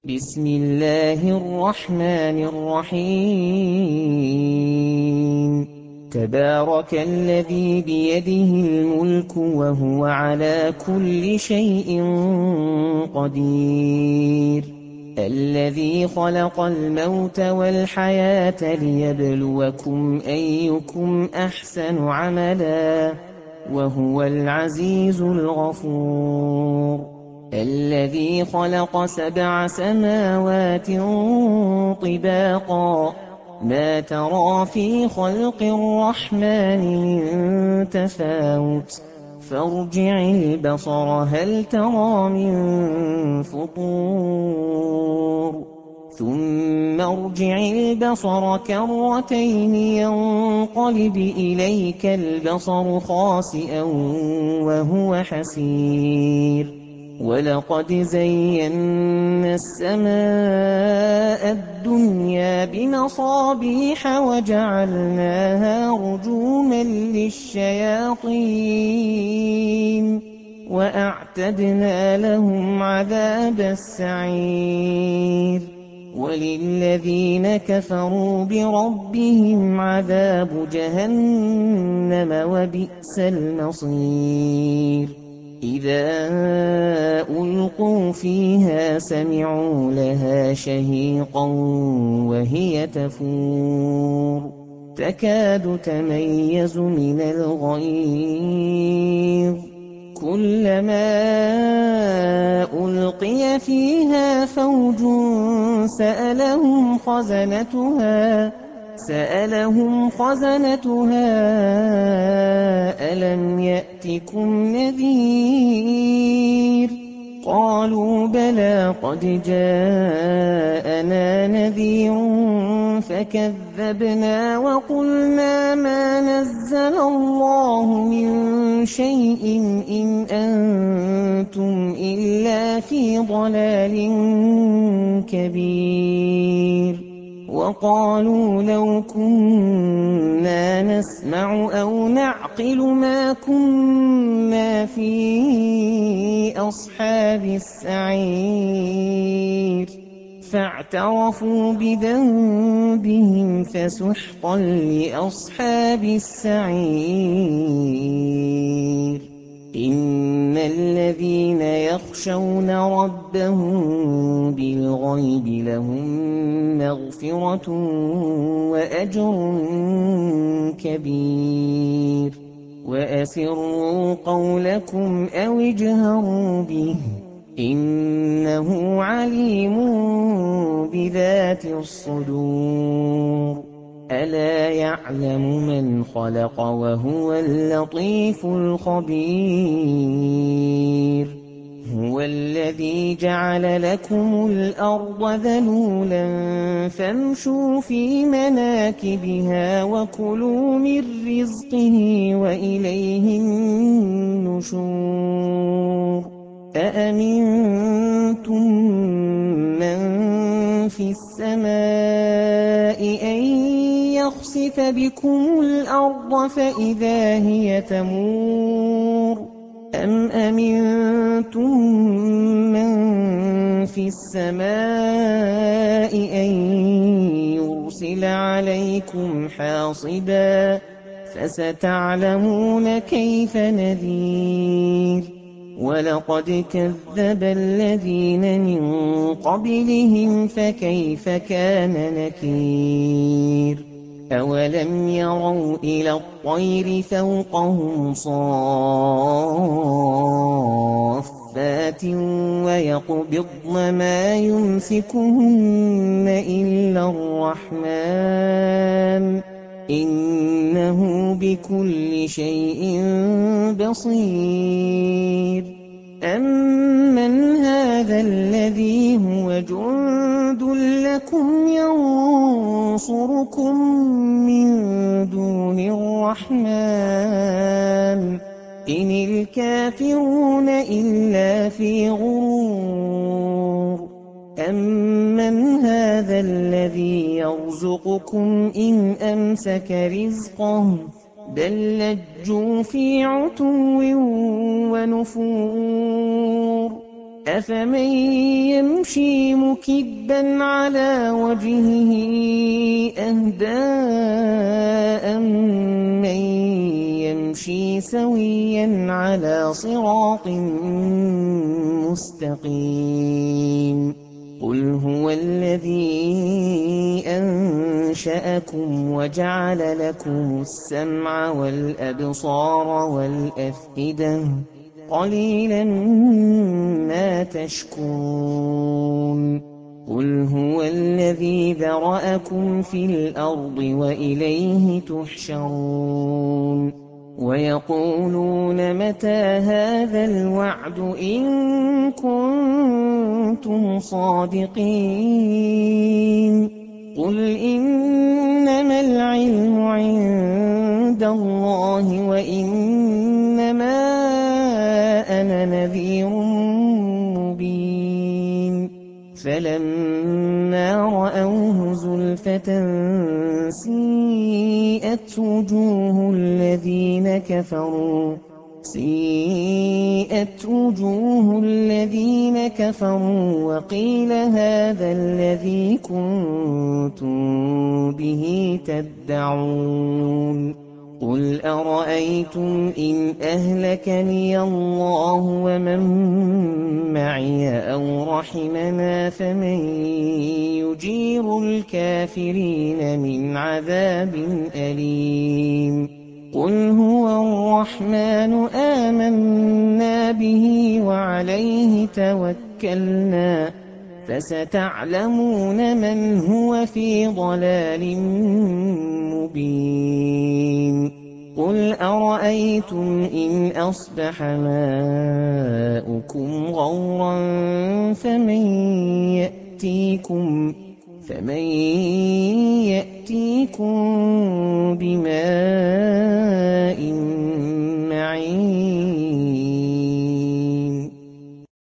بسم الله الرحمن الرحيم. تبارك الذي بيده الملك وهو على كل شيء قدير. الذي خلق الموت والحياة ليبلوكم أيكم أحسن عملا وهو العزيز الغفور. الذي خلق 7 سماوات طباقا ما ترى في خلق الرحمن من تفاوت فارجع البصر هل ترى من فطور ثم ارجع البصر كرتين ينقلب إليك البصر خاسئا وهو حسير. ولقد زينا السماء الدنيا بمصابيح وجعلناها رجوما للشياطين وأعتدنا لهم عذاب السعير. وللذين كفروا بربهم عذاب جهنم وبئس المصير. إذا ألقوا فيها سمعوا لها شهيقا وهي تفور تكاد تميز من الغيظ كلما ألقي فيها فوج سألهم خزنتها ألم يأتكم نذير قالوا بلى قد جاءنا نذير فكذبنا وقلنا ما نزل الله من شيء إن أنتم إلا في ضلال كبير. وقالوا لو كنا نسمع أو نعقل ما كنا في أصحاب السعير فاعترفوا بذنبهم فسحقا لأصحاب السعير. إن الذين يخشون ربهم بالغيب لهم مغفرة وأجر كبير. وأسروا قولكم أو اجهروا به إنه عليم بذات الصدور. ألا يعلم من خلق وهو اللطيف الخبير. هو الذي جعل لكم الأرض ذلولا فامشوا في مناكبها وكلوا من رزقه وإليه النشور. أأمنتم من في السماء أن يخسف بكم الأرض فإذا هي تمور أم أمنتم من في السماء أن يرسل عليكم حاصبا فستعلمون كيف نذير. ولقد كذب الذين من قبلهم فكيف كان نكير. أولم يروا إلى الطير فوقهم صافات ويقبضن ما يمسكهن إلا الرحمن إنه بكل شيء بصير. أمن هذا الذي هو جند لكم ينصركم من دون الرحمن إن الكافرون إلا في غرور. أمن هذا الذي يرزقكم إن أمسك رزقه بل لجوا في عتو ونفور. أَفَمَن يَمْشِي مُكِبًّا عَلَىٰ وَجْهِهِ أَهْدَىٰ أَمَّن يَمْشِي سَوِيًّا عَلَىٰ صِرَاطٍ مُّسْتَقِيمٍ قُلْ هُوَ الَّذِي أَنشَأَكُمْ وَجَعَلَ لَكُمُ السَّمْعَ وَالْأَبْصَارَ وَالْأَفْئِدَةَ ۖ قَلِيلًا مَّا تَشْكُرُونَ قُلْ هُوَ الَّذِي ذَرَأَكُمْ فِي الْأَرْضِ وَإِلَيْهِ تُحْشَرُونَ وَيَقُولُونَ مَتَىٰ هَٰذَا الْوَعْدُ إِن كُنتُمْ صَادِقِينَ قُلْ إِنَّمَا الْعِلْمُ عِندَ اللَّهِ وَإِنَّمَا أَنَا نَذِيرٌ مُّبِينٌ فَلَمَّا رَأَوْهُ زُلْفَةً سِيئَتْ وُجُوهُ الَّذِينَ كَفَرُوا وَقِيلَ هَٰذَا الَّذِي كُنتُم بِهِ تَدَّعُونَ قُلْ أَرَأَيْتُمْ إِنْ أَهْلَكَنِيَ اللَّهُ وَمَن مَّعِيَ أَوْ رَحِمَنَا فَمَن يُجِيرُ الْكَافِرِينَ مِنْ عَذَابٍ أَلِيمٍ قُلْ هُوَ الرَّحْمَٰنُ آمَنَّا بِهِ وَعَلَيْهِ تَوَكَّلْنَا فَسَتَعْلَمُونَ مَنْ هُوَ فِي ضَلَالٍ مُّبِينٍ قُلْ أَرَأَيْتُمْ إِنْ أَصْبَحَ مَاؤُكُمْ غَوْرًا فَمَن يَأْتِيكُم